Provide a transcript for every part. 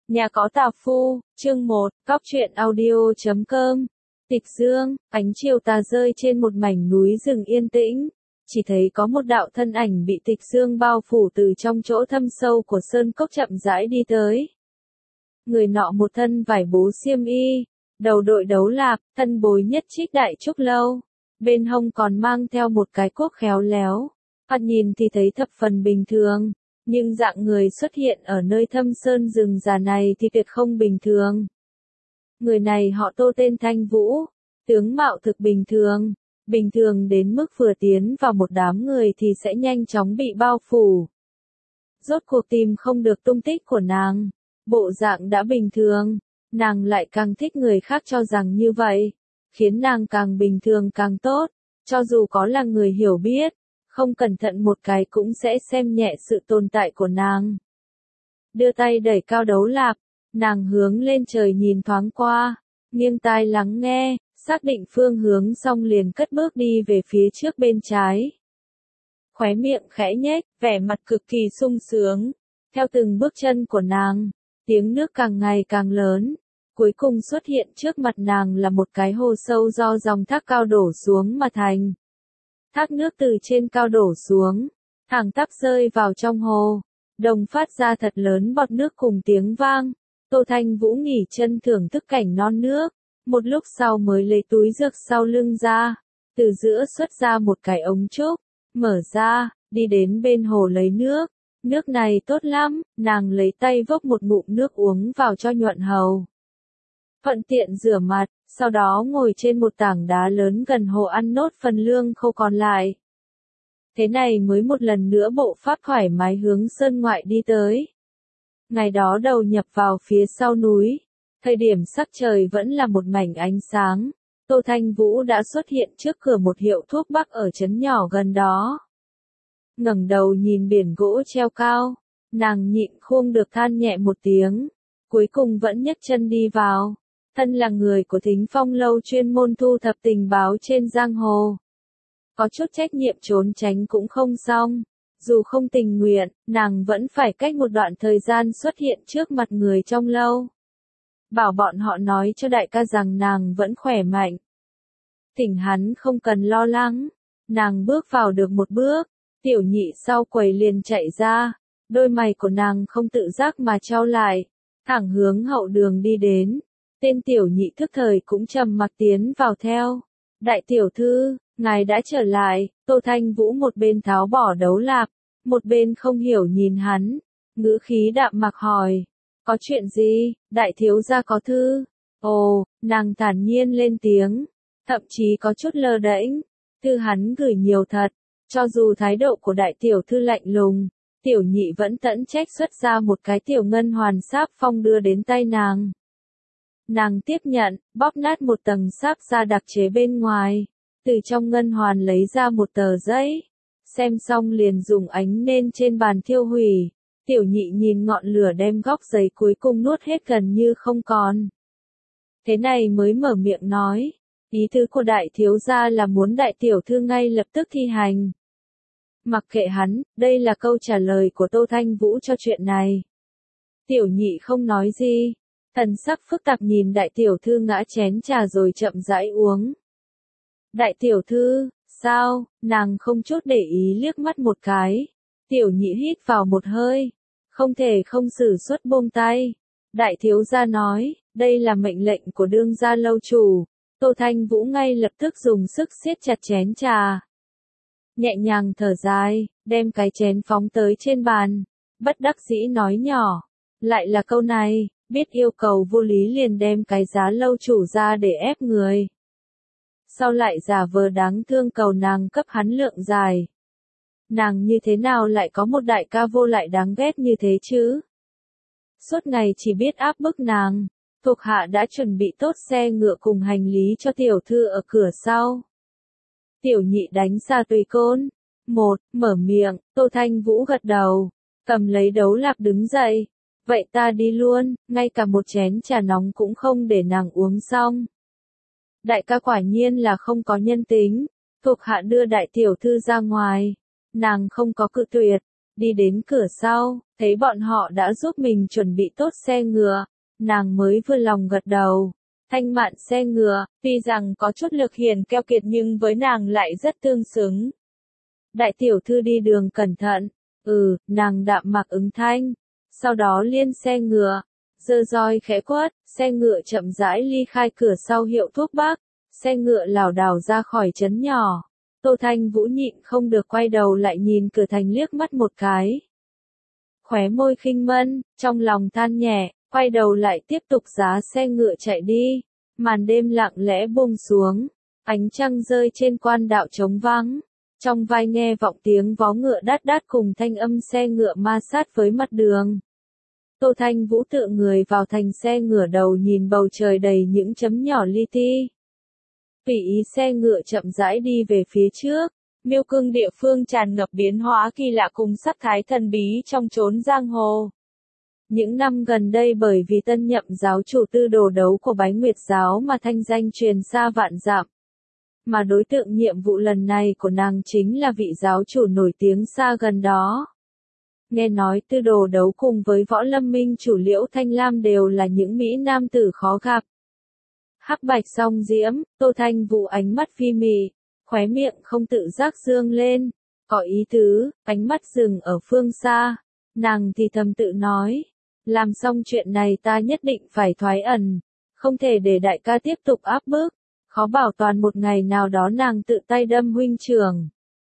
Nhà có tào phu, chương 1, Cóc truyện audio.com. Tịch Dương, ánh chiều tà rơi trên một mảnh núi rừng yên tĩnh. Chỉ thấy có một đạo thân ảnh bị tịch dương bao phủ từ trong chỗ thâm sâu của sơn cốc chậm rãi đi tới. Người nọ một thân vải bố xiêm y, đầu đội đấu lạp, thân bối nhất trích đại trúc lâu. Bên hông còn mang theo một cái cuốc khéo léo. Thoạt nhìn thì thấy thập phần bình thường. Nhưng dạng người xuất hiện ở nơi thâm sơn rừng già này thì tuyệt không bình thường. Người này họ Tô tên Thanh Vũ, tướng mạo thực bình thường đến mức vừa tiến vào một đám người thì sẽ nhanh chóng bị bao phủ. Rốt cuộc tìm không được tung tích của nàng, bộ dạng đã bình thường, nàng lại càng thích người khác cho rằng như vậy, khiến nàng càng bình thường càng tốt, cho dù có là người hiểu biết. Không cẩn thận một cái cũng sẽ xem nhẹ sự tồn tại của nàng. Đưa tay đẩy cao đấu lạp, nàng hướng lên trời nhìn thoáng qua, nghiêng tai lắng nghe, xác định phương hướng xong liền cất bước đi về phía trước bên trái. Khóe miệng khẽ nhếch, vẻ mặt cực kỳ sung sướng. Theo từng bước chân của nàng, tiếng nước càng ngày càng lớn. Cuối cùng xuất hiện trước mặt nàng là một cái hồ sâu do dòng thác cao đổ xuống mà thành. Thác nước từ trên cao đổ xuống, thẳng tắp rơi vào trong hồ, đồng phát ra thật lớn bọt nước cùng tiếng vang. Tô Thanh Vũ nghỉ chân thưởng thức cảnh non nước, một lúc sau mới lấy túi dược sau lưng ra, từ giữa xuất ra một cái ống trúc, mở ra, đi đến bên hồ lấy nước. Nước này tốt lắm, nàng lấy tay vốc một ngụm nước uống vào cho nhuận hầu. Thuận tiện rửa mặt, sau đó ngồi trên một tảng đá lớn gần hồ ăn nốt phần lương khô còn lại. Thế này mới một lần nữa bộ pháp thoải mái hướng sơn ngoại đi tới. Ngày đó đầu nhập vào phía sau núi, thời điểm sắc trời vẫn là một mảnh ánh sáng, Tô Thanh Vũ đã xuất hiện trước cửa một hiệu thuốc bắc ở trấn nhỏ gần đó. Ngẩng đầu nhìn biển gỗ treo cao, nàng nhịn không được than nhẹ một tiếng, cuối cùng vẫn nhấc chân đi vào. Thân là người của Thính Phong lâu chuyên môn thu thập tình báo trên giang hồ. Có chút trách nhiệm trốn tránh cũng không xong. Dù không tình nguyện, nàng vẫn phải cách một đoạn thời gian xuất hiện trước mặt người trong lâu. Bảo bọn họ nói cho đại ca rằng nàng vẫn khỏe mạnh. Thỉnh hắn không cần lo lắng. Nàng bước vào được một bước, tiểu nhị sau quầy liền chạy ra. Đôi mày của nàng không tự giác mà trao lại, thẳng hướng hậu đường đi đến. Tên tiểu nhị thức thời cũng trầm mặc tiến vào theo. Đại tiểu thư, ngài đã trở lại. Tô Thanh Vũ một bên tháo bỏ đấu lạp, một bên không hiểu nhìn hắn, ngữ khí đạm mạc hỏi. Có chuyện gì, đại thiếu gia có thư? Ồ, nàng thản nhiên lên tiếng, thậm chí có chút lơ đễnh. Thư hắn gửi nhiều thật, cho dù thái độ của đại tiểu thư lạnh lùng, tiểu nhị vẫn tẫn trách xuất ra một cái tiểu ngân hoàn sáp phong đưa đến tay nàng. Nàng tiếp nhận, bóp nát một tầng sáp da đặc chế bên ngoài, từ trong ngân hoàn lấy ra một tờ giấy, xem xong liền dùng ánh nến trên bàn thiêu hủy. Tiểu nhị nhìn ngọn lửa đem góc giấy cuối cùng nuốt hết gần như không còn. Thế này mới mở miệng nói, ý tứ của đại thiếu gia là muốn đại tiểu thư ngay lập tức thi hành. Mặc kệ hắn, đây là câu trả lời của Tô Thanh Vũ cho chuyện này. Tiểu nhị không nói gì. Thần sắc phức tạp nhìn đại tiểu thư ngã chén trà rồi chậm rãi uống. Đại tiểu thư, sao, nàng không chút để ý liếc mắt một cái. Tiểu nhị hít vào một hơi, không thể không sử xuất buông tay. Đại thiếu gia nói, đây là mệnh lệnh của đương gia lâu chủ. Tô Thanh Vũ ngay lập tức dùng sức siết chặt chén trà. Nhẹ nhàng thở dài, đem cái chén phóng tới trên bàn. Bất đắc dĩ nói nhỏ, lại là câu này. Biết yêu cầu vô lý liền đem cái giá lâu chủ ra để ép người. Sau lại giả vờ đáng thương cầu nàng cấp hắn lượng dài. Nàng như thế nào lại có một đại ca vô lại đáng ghét như thế chứ? Suốt ngày chỉ biết áp bức nàng, thuộc hạ đã chuẩn bị tốt xe ngựa cùng hành lý cho tiểu thư ở cửa sau. Tiểu nhị đánh ra tùy côn. Mở miệng, Tô Thanh Vũ gật đầu, cầm lấy đấu lạp đứng dậy. Vậy ta đi luôn, ngay cả một chén trà nóng cũng không để nàng uống xong. Đại ca quả nhiên là không có nhân tính, thuộc hạ đưa đại tiểu thư ra ngoài, nàng không có cự tuyệt, Đi đến cửa sau, thấy bọn họ đã giúp mình chuẩn bị tốt xe ngựa, nàng mới vừa lòng gật đầu. Thanh mạn xe ngựa, tuy rằng có chút lực hiền keo kiệt nhưng với nàng lại rất tương xứng. Đại tiểu thư đi đường cẩn thận. Nàng đạm mặc ứng thanh. Sau đó liên xe ngựa, giơ roi khẽ quất, xe ngựa chậm rãi ly khai cửa sau hiệu thuốc bắc, xe ngựa lảo đảo ra khỏi trấn nhỏ. Tô Thanh Vũ nhịn không được quay đầu lại nhìn cửa thành liếc mắt một cái. Khóe môi khinh mân, trong lòng than nhẹ, quay đầu lại tiếp tục giá xe ngựa chạy đi. Màn đêm lặng lẽ buông xuống, ánh trăng rơi trên quan đạo trống vắng. Trong vai nghe vọng tiếng vó ngựa đát đát cùng thanh âm xe ngựa ma sát với mặt đường. Tô Thanh Vũ tựa người vào thành xe ngửa đầu nhìn bầu trời đầy những chấm nhỏ li ti. Tùy ý xe ngựa chậm rãi đi về phía trước, Miêu Cương địa phương tràn ngập biến hóa kỳ lạ cùng sắc thái thần bí trong chốn giang hồ. Những năm gần đây bởi vì tân nhậm giáo chủ Tư Đồ Đấu của Bái Nguyệt giáo mà thanh danh truyền xa vạn dặm. Mà đối tượng nhiệm vụ lần này của nàng chính là vị giáo chủ nổi tiếng xa gần đó. Nghe nói Tư Đồ Đấu cùng với Võ Lâm Minh chủ Liễu Thanh Lam đều là những mỹ nam tử khó gặp. Hắc bạch song diễm, Tô Thanh Vũ ánh mắt phi mị, khóe miệng không tự giác dương lên, có ý tứ, ánh mắt dừng ở phương xa, nàng thì thầm tự nói, làm xong chuyện này ta nhất định phải thoái ẩn, không thể để đại ca tiếp tục áp bức, khó bảo toàn một ngày nào đó nàng tự tay đâm huynh trưởng.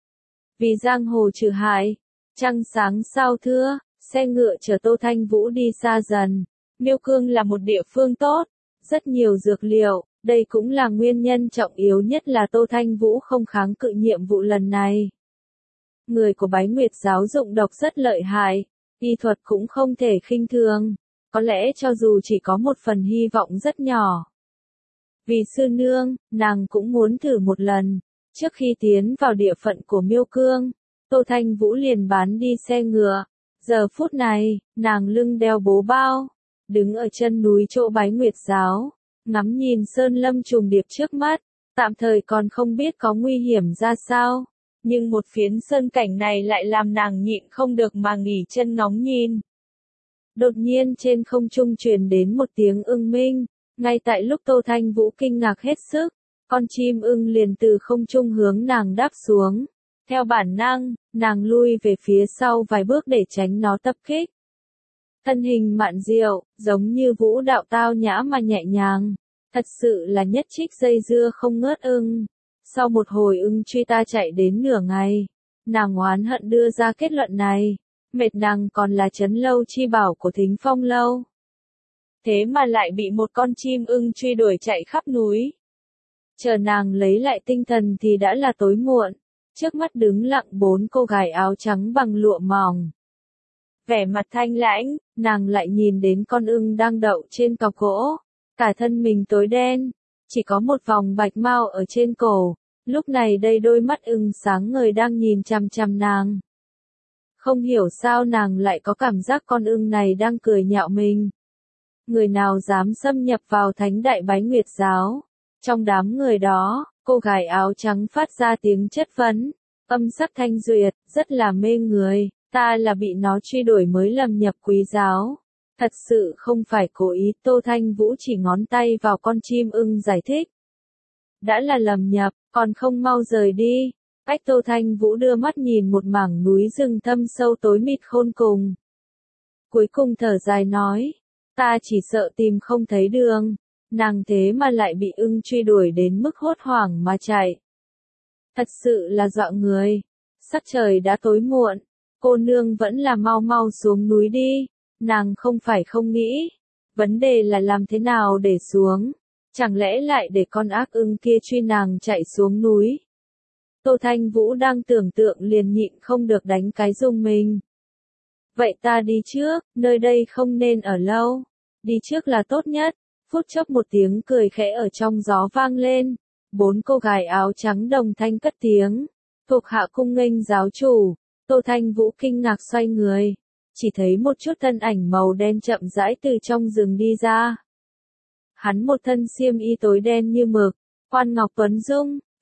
Vì giang hồ trừ hại, trăng sáng sao thưa, xe ngựa chở Tô Thanh Vũ đi xa dần, Miêu Cương là một địa phương tốt. Rất nhiều dược liệu, đây cũng là nguyên nhân trọng yếu nhất là Tô Thanh Vũ không kháng cự nhiệm vụ lần này. Người của Bái Nguyệt giáo dụng độc rất lợi hại, y thuật cũng không thể khinh thường, có lẽ cho dù chỉ có một phần hy vọng rất nhỏ. Vì sư nương, nàng cũng muốn thử một lần, trước khi tiến vào địa phận của Miêu Cương, Tô Thanh Vũ liền bán đi xe ngựa, giờ phút này, nàng lưng đeo bố bao. Đứng ở chân núi chỗ Bái Nguyệt giáo, ngắm nhìn sơn lâm trùng điệp trước mắt, tạm thời còn không biết có nguy hiểm ra sao, nhưng một phiến sơn cảnh này lại làm nàng nhịn không được mà nghỉ chân ngóng nhìn. Đột nhiên trên không trung truyền đến một tiếng ưng minh, ngay tại lúc Tô Thanh Vũ kinh ngạc hết sức, con chim ưng liền từ không trung hướng nàng đáp xuống. Theo bản năng, nàng lui về phía sau vài bước để tránh nó tập kích. Thân hình mạn diệu, giống như vũ đạo tao nhã mà nhẹ nhàng. Thật sự là nhất trích dây dưa không ngớt ưng. Sau một hồi ưng truy ta chạy đến nửa ngày. Nàng oán hận đưa ra kết luận này. Mệt nàng còn là trấn lâu chi bảo của Thính Phong lâu. Thế mà lại bị một con chim ưng truy đuổi chạy khắp núi. Chờ nàng lấy lại tinh thần thì đã là tối muộn. Trước mắt đứng lặng 4 cô gái áo trắng bằng lụa mỏng. Vẻ mặt thanh lãnh, nàng lại nhìn đến con ưng đang đậu trên cọc gỗ, cả thân mình tối đen, chỉ có một vòng bạch mao ở trên cổ, lúc này đây đôi mắt ưng sáng ngời đang nhìn chằm chằm nàng. Không hiểu sao nàng lại có cảm giác con ưng này đang cười nhạo mình. Người nào dám xâm nhập vào thánh đại Bái Nguyệt giáo? Trong đám người đó, cô gái áo trắng phát ra tiếng chất vấn, âm sắc thanh duyệt, rất là mê người. Ta là bị nó truy đuổi mới lầm nhập quý giáo. Thật sự không phải cố ý, Tô Thanh Vũ chỉ ngón tay vào con chim ưng giải thích. Đã là lầm nhập, còn không mau rời đi. Cách Tô Thanh Vũ đưa mắt nhìn một mảng núi rừng thâm sâu tối mịt khôn cùng. Cuối cùng thở dài nói, ta chỉ sợ tìm không thấy đường. Nàng thế mà lại bị ưng truy đuổi đến mức hốt hoảng mà chạy. Thật sự là dọa người. Sắc trời đã tối muộn. Cô nương vẫn là mau mau xuống núi đi, nàng không phải không nghĩ. Vấn đề là làm thế nào để xuống, chẳng lẽ lại để con ác ưng kia truy nàng chạy xuống núi. Tô Thanh Vũ đang tưởng tượng liền nhịn không được đánh cái rung mình. Vậy ta đi trước, nơi đây không nên ở lâu, đi trước là tốt nhất. Phút chốc một tiếng cười khẽ ở trong gió vang lên, 4 cô gái áo trắng đồng thanh cất tiếng, thuộc hạ cung nghênh giáo chủ. Tô Thanh Vũ kinh ngạc xoay người, chỉ thấy một chút thân ảnh màu đen chậm rãi từ trong rừng đi ra. Hắn một thân xiêm y tối đen như mực, quan ngọc tuấn dung,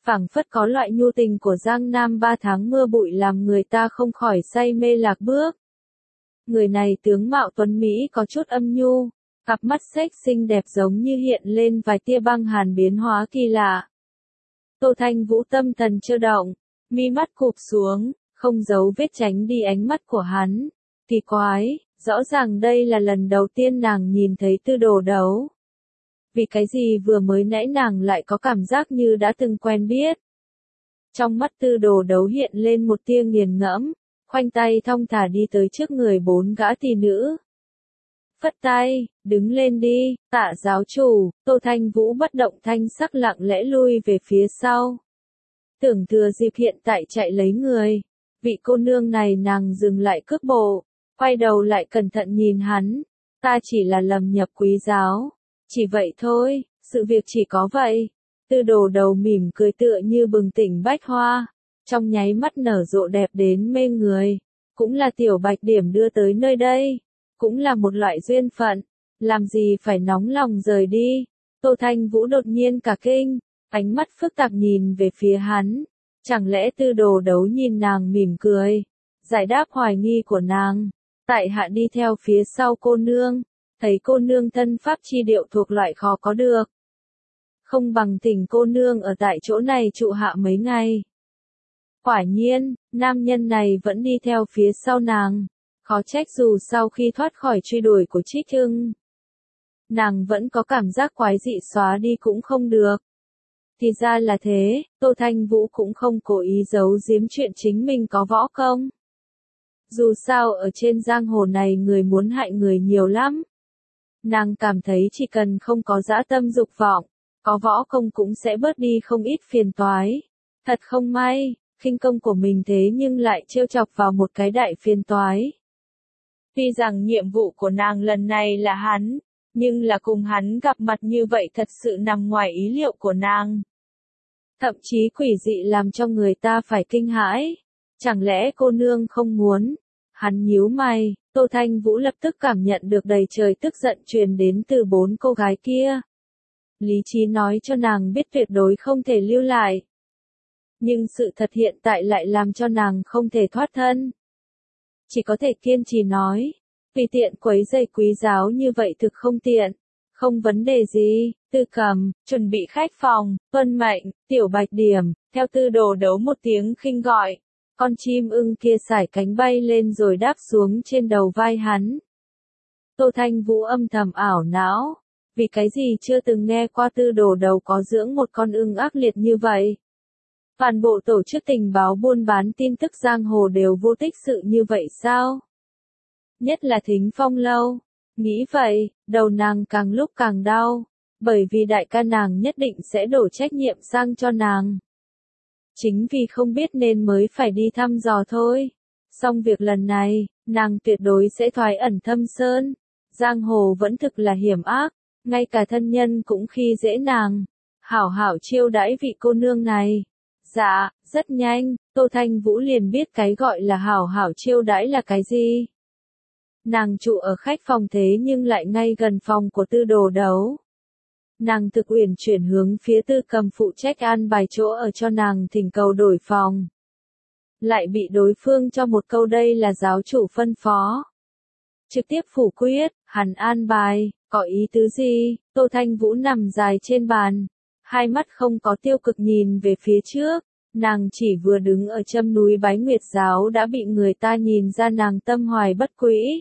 phảng phất có loại nhu tình của Giang Nam 3 tháng mưa bụi làm người ta không khỏi say mê lạc bước. Người này tướng mạo tuấn Mỹ có chút âm nhu, cặp mắt xếch xinh đẹp giống như hiện lên vài tia băng hàn biến hóa kỳ lạ. Tô Thanh Vũ tâm thần chơ động, mi mắt cụp xuống, không giấu vết tránh đi ánh mắt của hắn. Kỳ quái, rõ ràng đây là lần đầu tiên nàng nhìn thấy Tư Đồ Đấu. Vì cái gì vừa mới nãy nàng lại có cảm giác như đã từng quen biết. Trong mắt Tư Đồ Đấu hiện lên một tia nghiền ngẫm, khoanh tay thong thả đi tới trước người 4 gã tỷ nữ. Phất tay, đứng lên đi, Tạ giáo chủ. Tô Thanh Vũ bất động thanh sắc lặng lẽ lui về phía sau. Tưởng thừa dịp hiện tại chạy lấy người. Vị cô nương này nàng dừng lại cước bộ, quay đầu lại cẩn thận nhìn hắn. Ta chỉ là lầm nhập quý giáo. Chỉ vậy thôi, sự việc chỉ có vậy. Tư Đồ Đầu mỉm cười tựa như bừng tỉnh bách hoa, trong nháy mắt nở rộ đẹp đến mê người. Cũng là Tiểu Bạch Điểm đưa tới nơi đây, cũng là một loại duyên phận, làm gì phải nóng lòng rời đi. Tô Thanh Vũ đột nhiên cả kinh, ánh mắt phức tạp nhìn về phía hắn. Chẳng lẽ Tư Đồ Đấu nhìn nàng mỉm cười, giải đáp hoài nghi của nàng. Tại hạ đi theo phía sau cô nương, thấy cô nương thân pháp chi điệu thuộc loại khó có được. Không bằng thỉnh cô nương ở tại chỗ này trụ hạ mấy ngày. Quả nhiên, nam nhân này vẫn đi theo phía sau nàng. Khó trách dù sau khi thoát khỏi truy đuổi của Trích Ưng, nàng vẫn có cảm giác quái dị xóa đi cũng không được. Thì ra là thế, Tô Thanh Vũ cũng không cố ý giấu giếm chuyện chính mình có võ công. Dù sao ở trên giang hồ này người muốn hại người nhiều lắm. Nàng cảm thấy chỉ cần không có dã tâm dục vọng, có võ công cũng sẽ bớt đi không ít phiền toái. Thật không may, khinh công của mình thế nhưng lại trêu chọc vào một cái đại phiền toái. Tuy rằng nhiệm vụ của nàng lần này là hắn, nhưng là cùng hắn gặp mặt như vậy thật sự nằm ngoài ý liệu của nàng. Thậm chí quỷ dị làm cho người ta phải kinh hãi. Chẳng lẽ cô nương không muốn? Hắn nhíu mày, Tô Thanh Vũ lập tức cảm nhận được đầy trời tức giận truyền đến từ 4 cô gái kia. Lý trí nói cho nàng biết tuyệt đối không thể lưu lại. Nhưng sự thật hiện tại lại làm cho nàng không thể thoát thân. Chỉ có thể kiên trì nói, vì tiện quấy rầy quý giáo như vậy thực không tiện. Không vấn đề gì, Tư Cầm, chuẩn bị khách phòng, tuân mệnh, Tiểu Bạch Điểm, theo Tư Đồ Đấu một tiếng khinh gọi. Con chim ưng kia sải cánh bay lên rồi đáp xuống trên đầu vai hắn. Tô Thanh Vũ âm thầm ảo não, vì cái gì chưa từng nghe qua Tư Đồ Đấu có dưỡng một con ưng ác liệt như vậy. Toàn bộ tổ chức tình báo buôn bán tin tức giang hồ đều vô tích sự như vậy sao? Nhất là Thính Phong Lâu. Nghĩ vậy, đầu nàng càng lúc càng đau, bởi vì đại ca nàng nhất định sẽ đổ trách nhiệm sang cho nàng. Chính vì không biết nên mới phải đi thăm dò thôi. Xong việc lần này, nàng tuyệt đối sẽ thoái ẩn thâm sơn. Giang hồ vẫn thực là hiểm ác, ngay cả thân nhân cũng khi dễ nàng. Hảo hảo chiêu đãi vị cô nương này. Dạ, rất nhanh, Tô Thanh Vũ liền biết cái gọi là hảo hảo chiêu đãi là cái gì. Nàng trụ ở khách phòng thế nhưng lại ngay gần phòng của Tư Đồ Đấu. Nàng thực uyển chuyển hướng phía Tư Cầm phụ trách an bài chỗ ở cho nàng thỉnh cầu đổi phòng. Lại bị đối phương cho một câu đây là giáo chủ phân phó. Trực tiếp phủ quyết, hắn an bài, có ý tứ gì? Tô Thanh Vũ nằm dài trên bàn, hai mắt không có tiêu cực nhìn về phía trước. Nàng chỉ vừa đứng ở châm núi Bái Nguyệt giáo đã bị người ta nhìn ra nàng tâm hoài bất quỹ.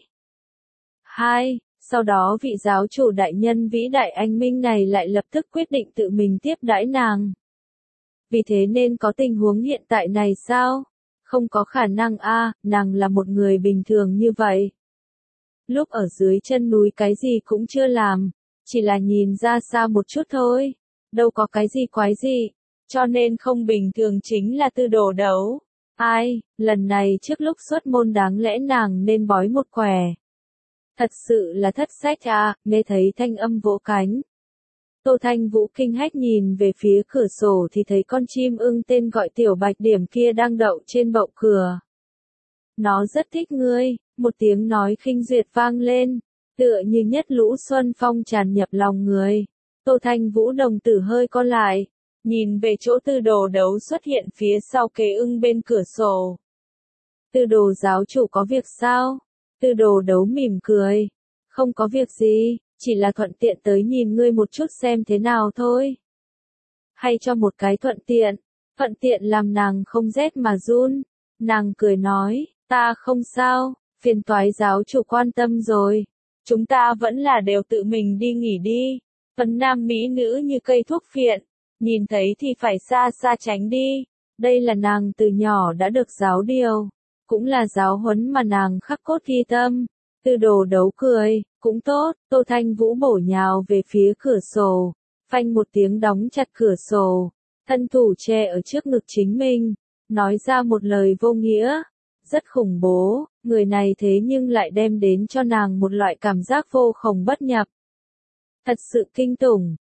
Sau đó vị giáo chủ đại nhân vĩ đại anh minh này lại lập tức quyết định tự mình tiếp đãi nàng. Vì thế nên có tình huống hiện tại này sao? Không có khả năng nàng là một người bình thường như vậy. Lúc ở dưới chân núi cái gì cũng chưa làm, chỉ là nhìn ra xa một chút thôi, đâu có cái gì quái gì, cho nên không bình thường chính là Tư Đồ Đấu. Lần này trước lúc xuất môn đáng lẽ nàng nên bói một quẻ. Thật sự là thất sách nghe thấy thanh âm vỗ cánh. Tô Thanh Vũ kinh hách nhìn về phía cửa sổ thì thấy con chim ưng tên gọi Tiểu Bạch Điểm kia đang đậu trên bậu cửa. Nó rất thích ngươi, một tiếng nói khinh duyệt vang lên, tựa như nhất lũ xuân phong tràn nhập lòng người. Tô Thanh Vũ đồng tử hơi co lại, nhìn về chỗ Tư Đồ Đấu xuất hiện phía sau kế ưng bên cửa sổ. Tư Đồ giáo chủ có việc sao? Tư Đồ Đấu mỉm cười. Không có việc gì, chỉ là thuận tiện tới nhìn ngươi một chút xem thế nào thôi. Hay cho một cái thuận tiện làm nàng không rét mà run. Nàng cười nói, ta không sao, phiền toái giáo chủ quan tâm rồi. Chúng ta vẫn là đều tự mình đi nghỉ đi. Phần nam mỹ nữ như cây thuốc phiện, nhìn thấy thì phải xa xa tránh đi. Đây là nàng từ nhỏ đã được giáo điều, cũng là giáo huấn mà nàng khắc cốt ghi tâm. Tư Đồ Đấu cười, cũng tốt. Tô Thanh Vũ bổ nhào về phía cửa sổ, phanh một tiếng đóng chặt cửa sổ, thân thủ che ở trước ngực chính mình, nói ra một lời vô nghĩa. Rất khủng bố, người này thế nhưng lại đem đến cho nàng một loại cảm giác vô khổng bất nhập. Thật sự kinh tủng.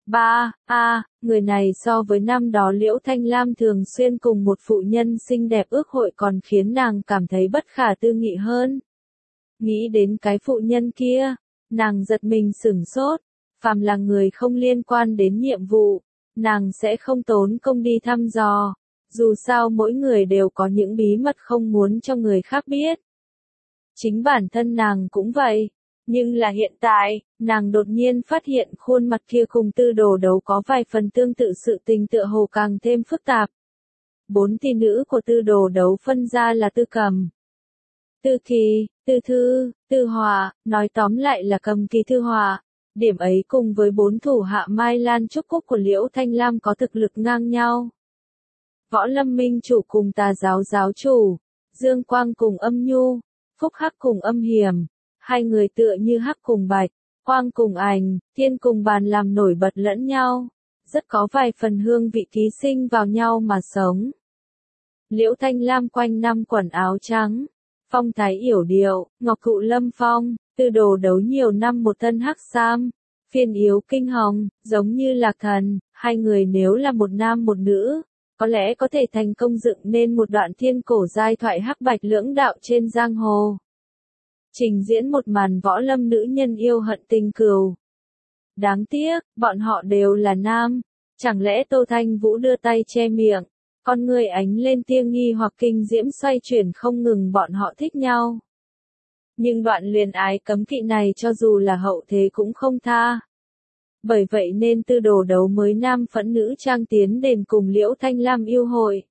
Người này so với năm đó Liễu Thanh Lam thường xuyên cùng một phụ nhân xinh đẹp ước hội còn khiến nàng cảm thấy bất khả tư nghị hơn. Nghĩ đến cái phụ nhân kia, nàng giật mình sửng sốt. Phàm là người không liên quan đến nhiệm vụ, nàng sẽ không tốn công đi thăm dò. Dù sao mỗi người đều có những bí mật không muốn cho người khác biết. Chính bản thân nàng cũng vậy. Nhưng là hiện tại, nàng đột nhiên phát hiện khuôn mặt kia cùng Tư Đồ Đấu có vài phần tương tự, sự tình tựa hồ càng thêm phức tạp. 4 tỷ nữ của Tư Đồ Đấu phân ra là Tư Cầm, Tư Kỳ, Tư Thư, Tư Hòa, nói tóm lại là Cầm Kỳ Tư Hòa. Điểm ấy cùng với 4 thủ hạ Mai Lan Trúc Cúc của Liễu Thanh Lam có thực lực ngang nhau. Võ Lâm Minh chủ cùng Tà giáo giáo chủ, Dương Quang cùng Âm Nhu, Phúc Hắc cùng Âm Hiểm, hai người tựa như hắc cùng bạch, quang cùng ảnh, thiên cùng bàn làm nổi bật lẫn nhau, rất có vài phần hương vị ký sinh vào nhau mà sống. Liễu Thanh Lam quanh năm quần áo trắng, phong thái yểu điệu, ngọc thụ lâm phong. Tư Đồ Đấu nhiều năm một thân hắc sam, phiên yếu kinh hồng, giống như lạc thần. Hai người nếu là một nam một nữ, có lẽ có thể thành công dựng nên một đoạn thiên cổ giai thoại hắc bạch lưỡng đạo trên giang hồ. Trình diễn một màn võ lâm nữ nhân yêu hận tình cừu. Đáng tiếc, bọn họ đều là nam. Chẳng lẽ Tô Thanh Vũ đưa tay che miệng, con người ánh lên tia nghi hoặc kinh diễm xoay chuyển không ngừng, bọn họ thích nhau. Nhưng đoạn luyến ái cấm kỵ này cho dù là hậu thế cũng không tha. Bởi vậy nên Tư Đồ Đấu mới nam phẫn nữ trang tiến đền cùng Liễu Thanh Lam yêu hội.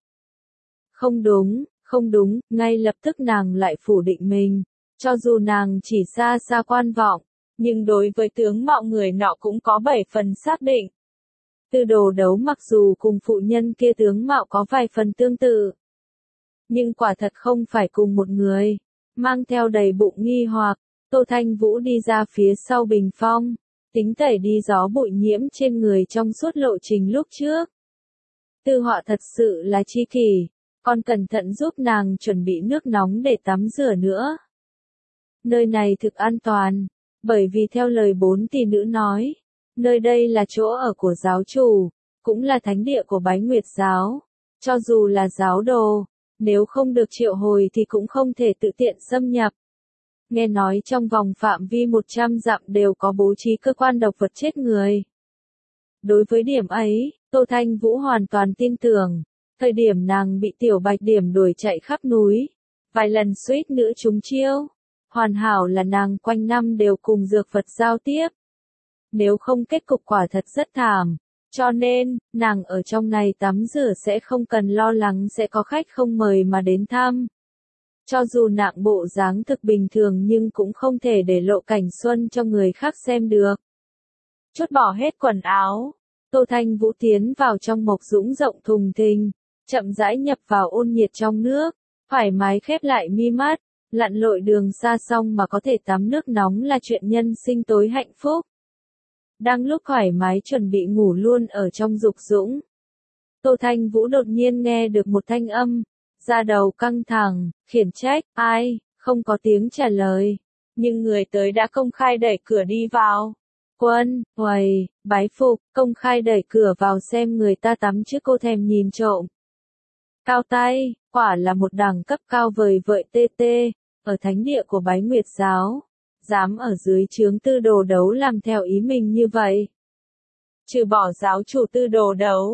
Không đúng, ngay lập tức nàng lại phủ định mình. Cho dù nàng chỉ xa xa quan vọng, nhưng đối với tướng mạo người nọ cũng có 7 phần xác định. Tư Đồ Đấu mặc dù cùng phụ nhân kia tướng mạo có vài phần tương tự, nhưng quả thật không phải cùng một người. Mang theo đầy bụng nghi hoặc, Tô Thanh Vũ đi ra phía sau bình phong, tính tẩy đi gió bụi nhiễm trên người trong suốt lộ trình lúc trước. Tư Họa thật sự là chi kỷ, còn cẩn thận giúp nàng chuẩn bị nước nóng để tắm rửa nữa. Nơi này thực an toàn, bởi vì theo lời 4 tỷ nữ nói, nơi đây là chỗ ở của giáo chủ, cũng là thánh địa của Bái Nguyệt giáo. Cho dù là giáo đồ, nếu không được triệu hồi thì cũng không thể tự tiện xâm nhập. Nghe nói trong vòng phạm vi 100 dặm đều có bố trí cơ quan độc vật chết người. Đối với điểm ấy, Tô Thanh Vũ hoàn toàn tin tưởng. Thời điểm nàng bị Tiểu Bạch Điểm đuổi chạy khắp núi, vài lần suýt nữa trúng chiêu. Hoàn hảo là nàng quanh năm đều cùng dược vật giao tiếp. Nếu không kết cục quả thật rất thảm. Cho nên, nàng ở trong này tắm rửa sẽ không cần lo lắng sẽ có khách không mời mà đến thăm. Cho dù nàng bộ dáng thực bình thường nhưng cũng không thể để lộ cảnh xuân cho người khác xem được. Chốt bỏ hết quần áo, Tô Thanh Vũ tiến vào trong mộc dũng rộng thùng thình, chậm rãi nhập vào ôn nhiệt trong nước, thoải mái khép lại mi mắt, lặn lội đường xa xong mà có thể tắm nước nóng là chuyện nhân sinh tối hạnh phúc. Đang lúc thoải mái chuẩn bị ngủ luôn ở trong dục dũng, Tô Thanh Vũ đột nhiên nghe được một thanh âm, da đầu căng thẳng, khiển trách, ai, không có tiếng trả lời, nhưng người tới đã công khai đẩy cửa đi vào. Quân, Huầy, bái phục, công khai đẩy cửa vào xem người ta tắm trước cô thèm nhìn trộm. Cao tay, quả là một đẳng cấp cao vời vợi tê, ở thánh địa của Bái Nguyệt giáo, dám ở dưới trướng Tư Đồ Đấu làm theo ý mình như vậy. Trừ bỏ giáo chủ Tư Đồ Đấu,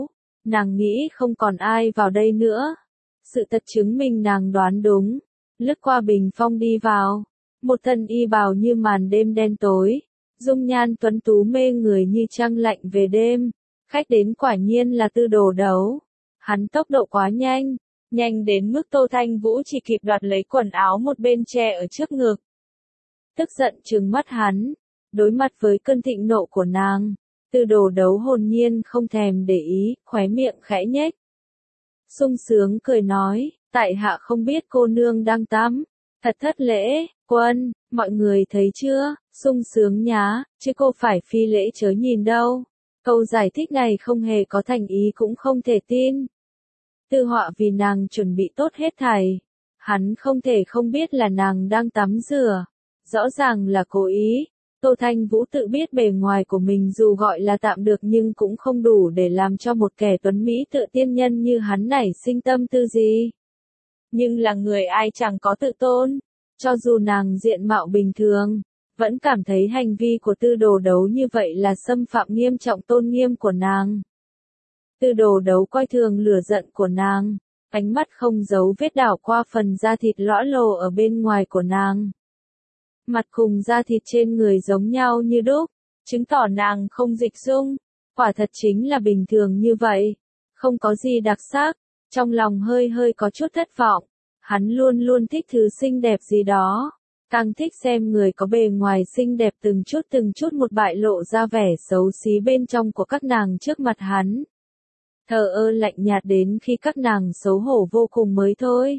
Nàng nghĩ không còn ai vào đây nữa. Sự thật chứng minh nàng đoán đúng. Lướt qua bình phong đi vào. Một thân y bào như màn đêm đen tối. Dung nhan tuấn tú mê người như trăng lạnh về đêm. Khách đến quả nhiên là Tư Đồ Đấu. Hắn tốc độ quá nhanh. Nhanh đến mức Tô Thanh Vũ chỉ kịp đoạt lấy quần áo một bên che ở trước ngực. Tức giận trừng mắt hắn. Đối mặt với cơn thịnh nộ của nàng. Tư Đồ Đấu hồn nhiên không thèm để ý, khóe miệng khẽ nhếch. Sung sướng cười nói, tại hạ không biết cô nương đang tắm. Thật thất lễ, quân, mọi người thấy chưa, sung sướng nhá, chứ cô phải phi lễ chớ nhìn đâu. Câu giải thích này không hề có thành ý cũng không thể tin. Tư Họa vì nàng chuẩn bị tốt hết thảy. Hắn không thể không biết là nàng đang tắm rửa. Rõ ràng là cố ý. Tô Thanh Vũ tự biết bề ngoài của mình dù gọi là tạm được nhưng cũng không đủ để làm cho một kẻ tuấn Mỹ tự tiên nhân như hắn nảy sinh tâm tư gì. Nhưng là người ai chẳng có tự tôn. Cho dù nàng diện mạo bình thường, vẫn cảm thấy hành vi của Tư Đồ Đấu như vậy là xâm phạm nghiêm trọng tôn nghiêm của nàng. Tư Đồ Đấu coi thường lửa giận của nàng, ánh mắt không giấu vết đảo qua phần da thịt lõa lồ ở bên ngoài của nàng. Mặt cùng da thịt trên người giống nhau như đúc, chứng tỏ nàng không dịch dung, quả thật chính là bình thường như vậy, không có gì đặc sắc, trong lòng hơi hơi có chút thất vọng, hắn luôn luôn thích thứ xinh đẹp gì đó, càng thích xem người có bề ngoài xinh đẹp từng chút một bại lộ ra vẻ xấu xí bên trong của các nàng trước mặt hắn. Thờ ơ lạnh nhạt đến khi các nàng xấu hổ vô cùng mới thôi.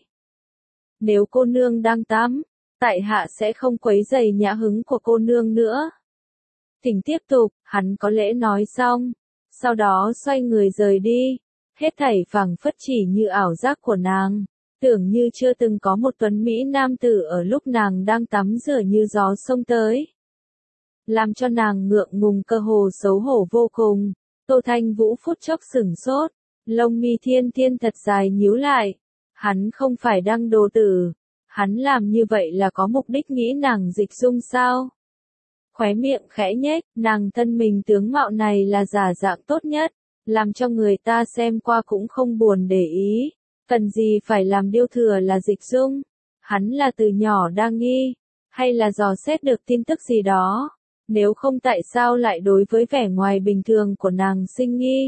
Nếu cô nương đang tắm, tại hạ sẽ không quấy rầy nhã hứng của cô nương nữa. Thỉnh tiếp tục, hắn có lẽ nói xong, sau đó xoay người rời đi, hết thảy phảng phất chỉ như ảo giác của nàng, tưởng như chưa từng có một tuấn Mỹ nam tử ở lúc nàng đang tắm rửa như gió sông tới. Làm cho nàng ngượng ngùng cơ hồ xấu hổ vô cùng, Tô Thanh Vũ phút chốc sửng sốt, lông mi thiên thiên thật dài nhíu lại, hắn không phải đăng đồ tử. Hắn làm như vậy là có mục đích nghĩ nàng dịch dung sao? Khóe miệng khẽ nhếch, nàng thân mình tướng mạo này là giả dạng tốt nhất, làm cho người ta xem qua cũng không buồn để ý, cần gì phải làm điêu thừa là dịch dung? Hắn là từ nhỏ đang nghi, hay là dò xét được tin tức gì đó? Nếu không tại sao lại đối với vẻ ngoài bình thường của nàng sinh nghi?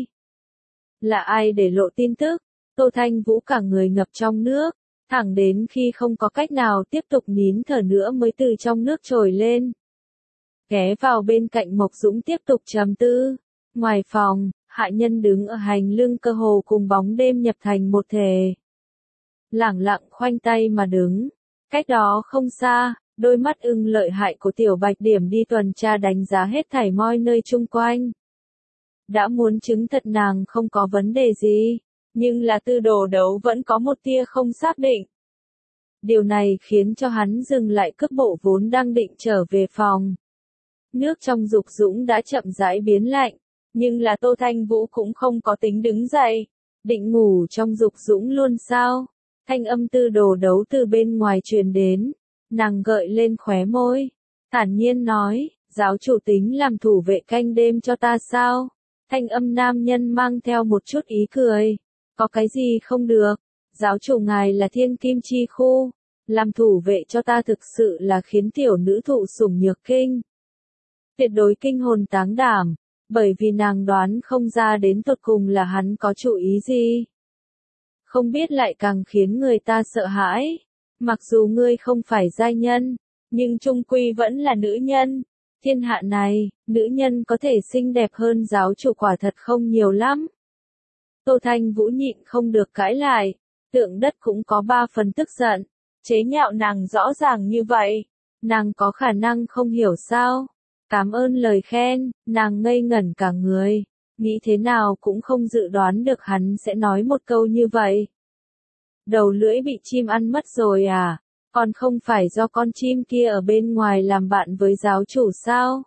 Là ai để lộ tin tức? Tô Thanh Vũ cả người ngập trong nước. Thẳng đến khi không có cách nào tiếp tục nín thở nữa mới từ trong nước trồi lên. Ghé vào bên cạnh Mộc Dũng tiếp tục trầm tư. Ngoài phòng, hạ nhân đứng ở hành lưng cơ hồ cùng bóng đêm nhập thành một thể. Lẳng lặng khoanh tay mà đứng. Cách đó không xa, đôi mắt ưng lợi hại của Tiểu Bạch Điểm đi tuần tra đánh giá hết thảy mọi nơi chung quanh. Đã muốn chứng thật nàng không có vấn đề gì. Nhưng là Tư Đồ Đấu vẫn có một tia không xác định. Điều này khiến cho hắn dừng lại cước bộ vốn đang định trở về phòng. Nước trong Dục Dũng đã chậm rãi biến lạnh, nhưng là Tô Thanh Vũ cũng không có tính đứng dậy. Định ngủ trong Dục Dũng luôn sao? Thanh âm Tư Đồ Đấu từ bên ngoài truyền đến. Nàng gợi lên khóe môi. Thản nhiên nói, giáo chủ tính làm thủ vệ canh đêm cho ta sao? Thanh âm nam nhân mang theo một chút ý cười. Có cái gì không được, giáo chủ ngài là thiên kim chi khu, làm thủ vệ cho ta thực sự là khiến tiểu nữ thụ sủng nhược kinh. Tuyệt đối kinh hồn táng đảm, bởi vì nàng đoán không ra đến tột cùng là hắn có chủ ý gì. Không biết lại càng khiến người ta sợ hãi, mặc dù ngươi không phải giai nhân, nhưng chung quy vẫn là nữ nhân. Thiên hạ này, nữ nhân có thể xinh đẹp hơn giáo chủ quả thật không nhiều lắm. Tô Thanh Vũ nhịn không được cãi lại, Tượng Đất cũng có 3 phần tức giận, chế nhạo nàng rõ ràng như vậy, nàng có khả năng không hiểu sao? Cảm ơn lời khen, nàng ngây ngẩn cả người, nghĩ thế nào cũng không dự đoán được hắn sẽ nói một câu như vậy. Đầu lưỡi bị chim ăn mất rồi à? Còn không phải do con chim kia ở bên ngoài làm bạn với giáo chủ sao?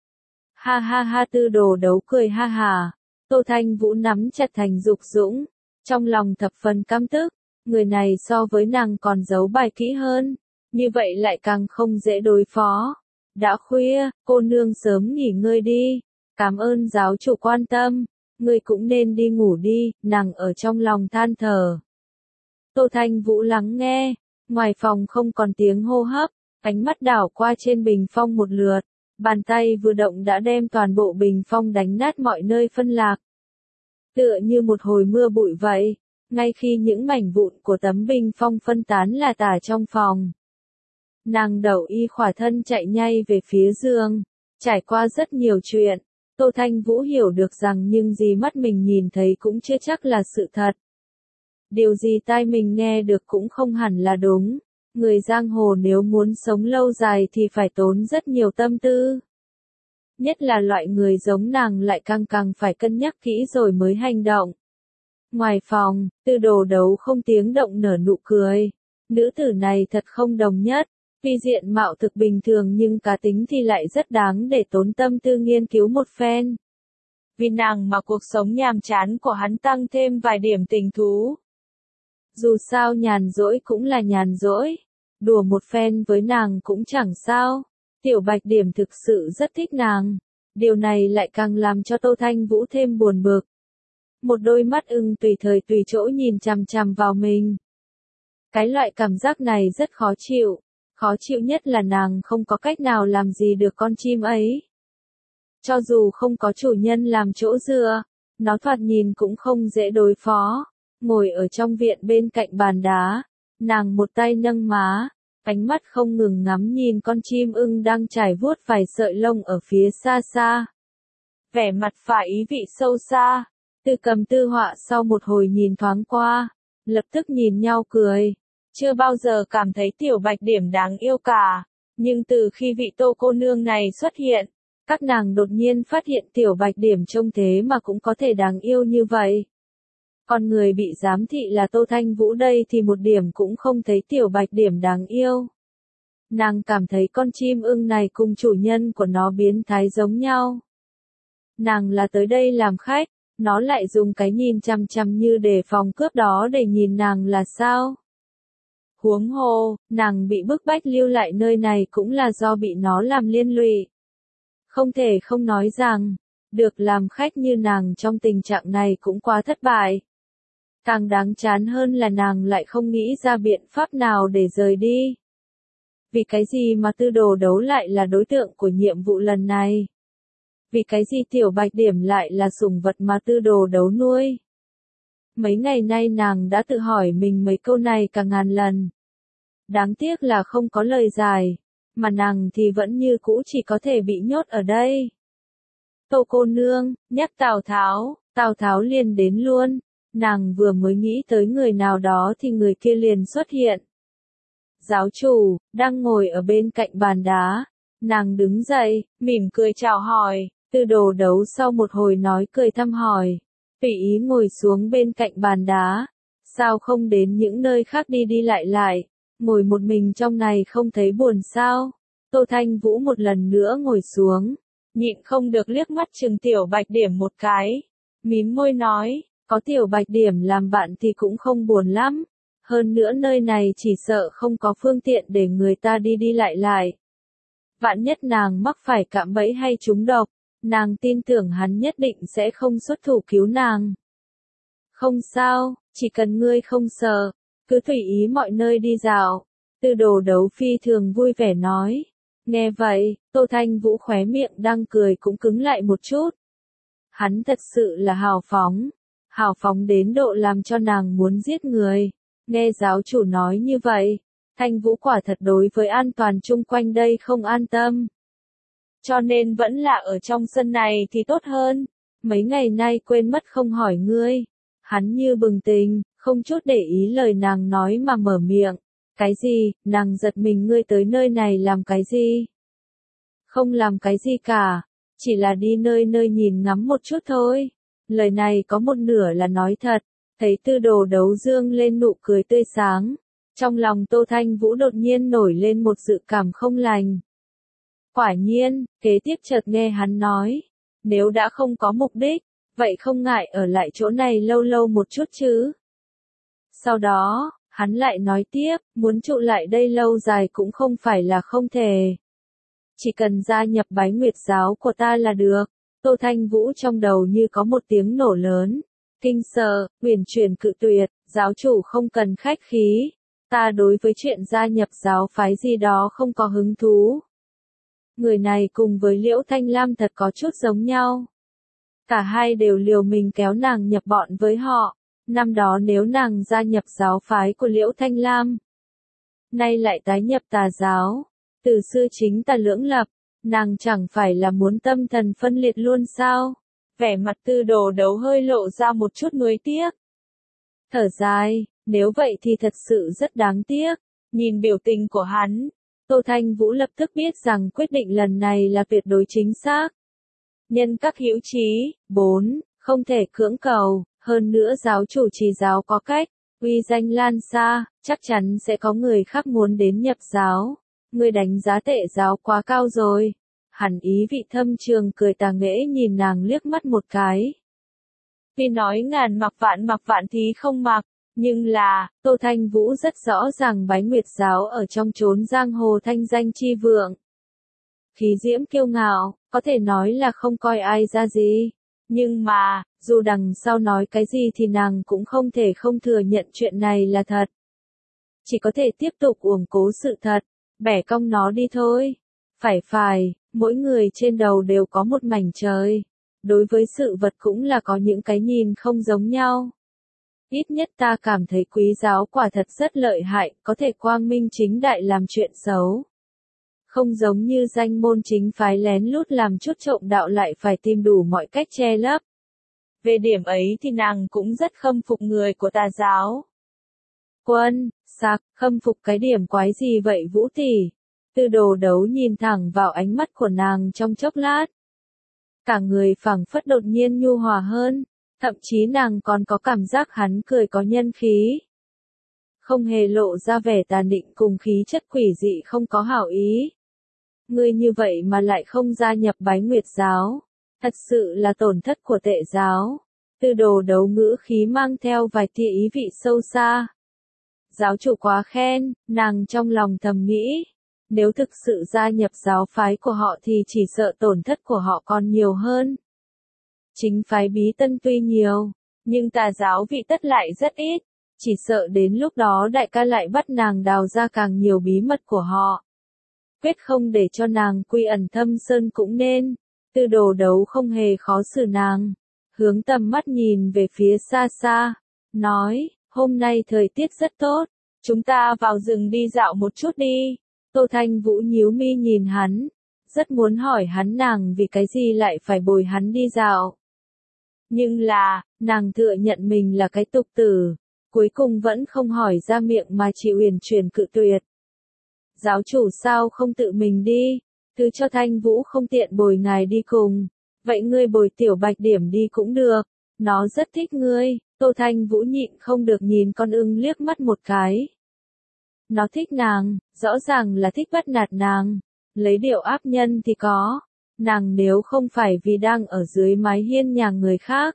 Ha ha ha, Tư Đồ Đấu cười ha hà. Tô Thanh Vũ nắm chặt thành Dục Dũng, trong lòng thập phần căm tức, người này so với nàng còn giấu bài kỹ hơn, như vậy lại càng không dễ đối phó. Đã khuya, cô nương sớm nghỉ ngơi đi, cảm ơn giáo chủ quan tâm, ngươi cũng nên đi ngủ đi, nàng ở trong lòng than thở. Tô Thanh Vũ lắng nghe, ngoài phòng không còn tiếng hô hấp, ánh mắt đảo qua trên bình phong một lượt, bàn tay vừa động đã đem toàn bộ bình phong đánh nát mọi nơi phân lạc. Tựa như một hồi mưa bụi vậy, ngay khi những mảnh vụn của tấm bình phong phân tán là tả trong phòng. Nàng đầu y khỏa thân chạy ngay về phía giường, trải qua rất nhiều chuyện, Tô Thanh Vũ hiểu được rằng nhưng gì mắt mình nhìn thấy cũng chưa chắc là sự thật. Điều gì tai mình nghe được cũng không hẳn là đúng, người giang hồ nếu muốn sống lâu dài thì phải tốn rất nhiều tâm tư. Nhất là loại người giống nàng lại càng phải cân nhắc kỹ rồi mới hành động. Ngoài phòng, Tư Đồ Đấu không tiếng động nở nụ cười. Nữ tử này thật không đồng nhất, tuy diện mạo thực bình thường nhưng cá tính thì lại rất đáng để tốn tâm tư nghiên cứu một phen. Vì nàng mà cuộc sống nhàm chán của hắn tăng thêm vài điểm tình thú. Dù sao nhàn rỗi cũng là nhàn rỗi, đùa một phen với nàng cũng chẳng sao. Tiểu Bạch Điểm thực sự rất thích nàng, điều này lại càng làm cho Tô Thanh Vũ thêm buồn bực. Một đôi mắt ưng tùy thời tùy chỗ nhìn chằm chằm vào mình. Cái loại cảm giác này rất khó chịu nhất là nàng không có cách nào làm gì được con chim ấy. Cho dù không có chủ nhân làm chỗ dựa, nó thoạt nhìn cũng không dễ đối phó. Ngồi ở trong viện bên cạnh bàn đá, nàng một tay nâng má, ánh mắt không ngừng ngắm nhìn con chim ưng đang trải vuốt vài sợi lông ở phía xa xa. Vẻ mặt phả ý vị sâu xa, Tư Cầm Tư Họa sau một hồi nhìn thoáng qua, lập tức nhìn nhau cười. Chưa bao giờ cảm thấy Tiểu Bạch Điểm đáng yêu cả, nhưng từ khi vị Tô cô nương này xuất hiện, các nàng đột nhiên phát hiện Tiểu Bạch Điểm trông thế mà cũng có thể đáng yêu như vậy. Còn người bị giám thị là Tô Thanh Vũ đây thì một điểm cũng không thấy Tiểu Bạch Điểm đáng yêu. Nàng cảm thấy con chim ưng này cùng chủ nhân của nó biến thái giống nhau. Nàng là tới đây làm khách, nó lại dùng cái nhìn chằm chằm như để phòng cướp đó để nhìn nàng là sao? Huống hồ, nàng bị bức bách lưu lại nơi này cũng là do bị nó làm liên lụy. Không thể không nói rằng, được làm khách như nàng trong tình trạng này cũng quá thất bại. Càng đáng chán hơn là nàng lại không nghĩ ra biện pháp nào để rời đi. Vì cái gì mà Tư Đồ Đấu lại là đối tượng của nhiệm vụ lần này? Vì cái gì Tiểu Bạch Điểm lại là sủng vật mà Tư Đồ Đấu nuôi? Mấy ngày nay nàng đã tự hỏi mình mấy câu này cả ngàn lần. Đáng tiếc là không có lời giải, mà nàng thì vẫn như cũ chỉ có thể bị nhốt ở đây. Tô cô nương, nhắc Tào Tháo liền đến luôn. Nàng vừa mới nghĩ tới người nào đó thì người kia liền xuất hiện. Giáo chủ, đang ngồi ở bên cạnh bàn đá. Nàng đứng dậy, mỉm cười chào hỏi. Tư Đồ Đấu sau một hồi nói cười thăm hỏi, tùy ý ngồi xuống bên cạnh bàn đá. Sao không đến những nơi khác đi đi lại, ngồi một mình trong này không thấy buồn sao? Tô Thanh Vũ một lần nữa ngồi xuống, nhịn không được liếc mắt chừng Tiểu Bạch Điểm một cái, mím môi nói, có Tiểu Bạch Điểm làm bạn thì cũng không buồn lắm. Hơn nữa nơi này chỉ sợ không có phương tiện để người ta đi đi lại. Vạn nhất nàng mắc phải cạm bẫy hay trúng độc, nàng tin tưởng hắn nhất định sẽ không xuất thủ cứu nàng. Không sao, chỉ cần ngươi không sợ, cứ tùy ý mọi nơi đi dạo. Tư Đồ Đấu phi thường vui vẻ nói. Nghe vậy, Tô Thanh Vũ khóe miệng đang cười cũng cứng lại một chút. Hắn thật sự là hào phóng đến độ làm cho nàng muốn giết người. Nghe giáo chủ nói như vậy, Thanh Vũ quả thật đối với an toàn chung quanh đây không an tâm. Cho nên vẫn là ở trong sân này thì tốt hơn. Mấy ngày nay quên mất không hỏi ngươi. Hắn như bừng tỉnh, không chút để ý lời nàng nói mà mở miệng. Cái gì, nàng giật mình, ngươi tới nơi này làm cái gì? Không làm cái gì cả, chỉ là đi nơi nơi nhìn ngắm một chút thôi. Lời này có một nửa là nói thật, thấy Tư Đồ Đấu dương lên nụ cười tươi sáng. Trong lòng Tô Thanh Vũ đột nhiên nổi lên một dự cảm không lành. Quả nhiên, kế tiếp chợt nghe hắn nói, nếu đã không có mục đích, vậy không ngại ở lại chỗ này lâu lâu một chút chứ. Sau đó, hắn lại nói tiếp, muốn trụ lại đây lâu dài cũng không phải là không thể. Chỉ cần gia nhập Bái Nguyệt giáo của ta là được. Tô Thanh Vũ trong đầu như có một tiếng nổ lớn. Kinh sợ, uyển chuyển cự tuyệt, giáo chủ không cần khách khí. Ta đối với chuyện gia nhập giáo phái gì đó không có hứng thú. Người này cùng với Liễu Thanh Lam thật có chút giống nhau. Cả hai đều liều mình kéo nàng nhập bọn với họ. Năm đó nếu nàng gia nhập giáo phái của Liễu Thanh Lam, nay lại tái nhập tà giáo, từ xưa chính tà lưỡng lập, nàng chẳng phải là muốn tâm thần phân liệt luôn sao? Vẻ mặt Tư Đồ Đấu hơi lộ ra một chút nuối tiếc. Thở dài, nếu vậy thì thật sự rất đáng tiếc. Nhìn biểu tình của hắn, Tô Thanh Vũ lập tức biết rằng quyết định lần này là tuyệt đối chính xác. Nhân các hữu chí, 4, không thể cưỡng cầu, hơn nữa giáo chủ trì giáo có cách, uy danh lan xa, chắc chắn sẽ có người khác muốn đến nhập giáo. Người đánh giá tệ giáo quá cao rồi. Hẳn ý vị thâm trường cười tà nghễ nhìn nàng liếc mắt một cái. Vì nói ngàn mặc vạn thì không mặc, nhưng là, Tô Thanh Vũ rất rõ ràng Bái Nguyệt giáo ở trong chốn giang hồ thanh danh chi vượng. Khí diễm kiêu ngạo, có thể nói là không coi ai ra gì. Nhưng mà, dù đằng sau nói cái gì thì nàng cũng không thể không thừa nhận chuyện này là thật. Chỉ có thể tiếp tục uổng cố sự thật, bẻ cong nó đi thôi. Phải, mỗi người trên đầu đều có một mảnh trời. Đối với sự vật cũng là có những cái nhìn không giống nhau. Ít nhất ta cảm thấy quý giáo quả thật rất lợi hại, có thể quang minh chính đại làm chuyện xấu. Không giống như danh môn chính phái lén lút làm chút trộm đạo lại phải tìm đủ mọi cách che lấp. Về điểm ấy thì nàng cũng rất khâm phục người của tà giáo. Quân, sạc, khâm phục cái điểm quái gì vậy Vũ tỷ? Tư Đồ Đấu nhìn thẳng vào ánh mắt của nàng trong chốc lát. Cả người phảng phất đột nhiên nhu hòa hơn, thậm chí nàng còn có cảm giác hắn cười có nhân khí. Không hề lộ ra vẻ tà định cùng khí chất quỷ dị không có hảo ý. Ngươi như vậy mà lại không gia nhập Bái Nguyệt giáo, thật sự là tổn thất của tệ giáo. Tư Đồ Đấu ngữ khí mang theo vài tia ý vị sâu xa. Giáo chủ quá khen, nàng trong lòng thầm nghĩ. Nếu thực sự gia nhập giáo phái của họ thì chỉ sợ tổn thất của họ còn nhiều hơn. Chính phái Bí Tân tuy nhiều, nhưng tà giáo vị tất lại rất ít. Chỉ sợ đến lúc đó đại ca lại bắt nàng đào ra càng nhiều bí mật của họ. Quyết không để cho nàng quy ẩn thâm sơn cũng nên. Tư Đồ Đấu không hề khó xử nàng. Hướng tầm mắt nhìn về phía xa xa. Nói, hôm nay thời tiết rất tốt. Chúng ta vào rừng đi dạo một chút đi. Tô Thanh Vũ nhíu mi nhìn hắn. Rất muốn hỏi hắn nàng vì cái gì lại phải bồi hắn đi dạo. Nhưng là, nàng tựa nhận mình là cái tục tử. Cuối cùng vẫn không hỏi ra miệng mà chỉ uyển chuyển cự tuyệt. Giáo chủ sao không tự mình đi, thứ cho Thanh Vũ không tiện bồi ngài đi cùng, vậy ngươi bồi Tiểu Bạch Điểm đi cũng được, nó rất thích ngươi. Tô Thanh Vũ nhịn không được nhìn con ưng liếc mắt một cái. Nó thích nàng, rõ ràng là thích bắt nạt nàng, lấy điệu áp nhân thì có, nàng nếu không phải vì đang ở dưới mái hiên nhà người khác.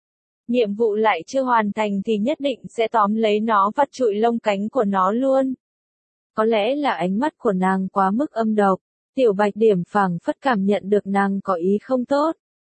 Nhiệm vụ lại chưa hoàn thành thì nhất định sẽ tóm lấy nó vắt trụi lông cánh của nó luôn. Có lẽ là ánh mắt của nàng quá mức âm độc, Tiểu Bạch Điểm phảng phất cảm nhận được nàng có ý không tốt.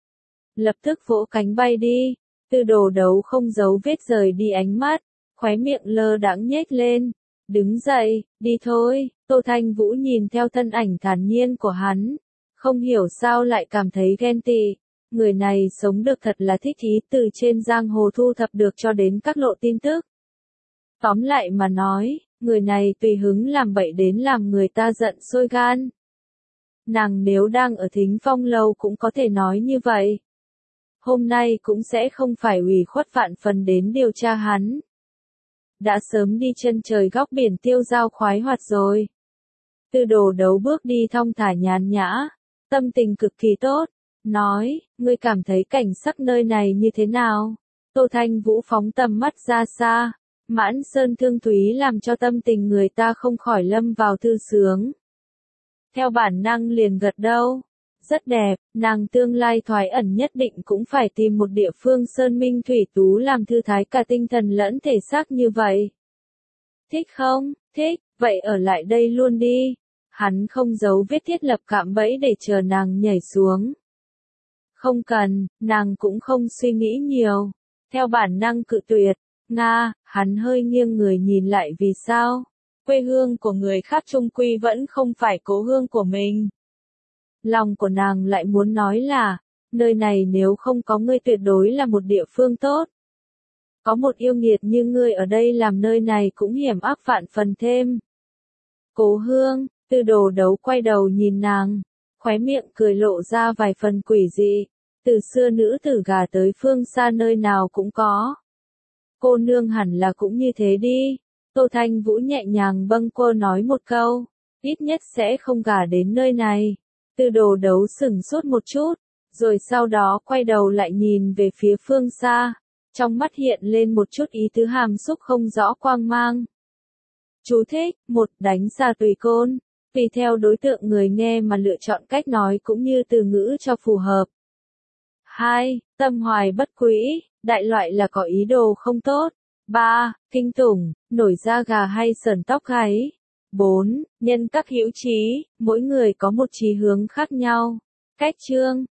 Lập tức vỗ cánh bay đi, Tư Đồ Đấu không giấu vết rời đi ánh mắt, khóe miệng lơ đãng nhếch lên, đứng dậy, đi thôi. Tô Thanh Vũ nhìn theo thân ảnh thản nhiên của hắn, không hiểu sao lại cảm thấy ghen tị. Người này sống được thật là thích ý, từ trên giang hồ thu thập được cho đến các lộ tin tức. Tóm lại mà nói, người này tùy hứng làm bậy đến làm người ta giận sôi gan. Nàng nếu đang ở Thính Phong lâu cũng có thể nói như vậy. Hôm nay cũng sẽ không phải ủy khuất vạn phần đến điều tra hắn. Đã sớm đi chân trời góc biển tiêu dao khoái hoạt rồi. Tư Đồ Đấu bước đi thong thả nhàn nhã, tâm tình cực kỳ tốt. Nói, ngươi cảm thấy cảnh sắc nơi này như thế nào? Tô Thanh Vũ phóng tầm mắt ra xa, mãn sơn thương thúy làm cho tâm tình người ta không khỏi lâm vào thư sướng. Theo bản năng liền gật đầu. Rất đẹp, nàng tương lai thoái ẩn nhất định cũng phải tìm một địa phương sơn minh thủy tú làm thư thái cả tinh thần lẫn thể xác như vậy. Thích không? Thích, vậy ở lại đây luôn đi. Hắn không giấu vết thiết lập cạm bẫy để chờ nàng nhảy xuống. Không cần, nàng cũng không suy nghĩ nhiều. Theo bản năng cự tuyệt. Nga, hắn hơi nghiêng người nhìn lại vì sao? Quê hương của người khác chung quy vẫn không phải cố hương của mình. Lòng của nàng lại muốn nói là, nơi này nếu không có ngươi tuyệt đối là một địa phương tốt. Có một yêu nghiệt như ngươi ở đây làm nơi này cũng hiểm ác vạn phần thêm. Cố hương, Tư Đồ Đấu quay đầu nhìn nàng, khóe miệng cười lộ ra vài phần quỷ dị. Từ xưa nữ tử gả tới phương xa nơi nào cũng có. Cô nương hẳn là cũng như thế đi. Tô Thanh Vũ nhẹ nhàng bâng quơ nói một câu, ít nhất sẽ không gả đến nơi này. Tư Đồ Đấu sửng sốt một chút, rồi sau đó quay đầu lại nhìn về phía phương xa, trong mắt hiện lên một chút ý tứ hàm xúc không rõ quang mang. Chú thích, 1. Đánh xa tùy côn, tùy theo đối tượng người nghe mà lựa chọn cách nói cũng như từ ngữ cho phù hợp. 2. Tâm hoài bất quý, đại loại là có ý đồ không tốt. 3. Kinh tủng, nổi da gà hay sởn tóc gáy. 4. Nhân các hữu chí, mỗi người có một chí hướng khác nhau. Cách chương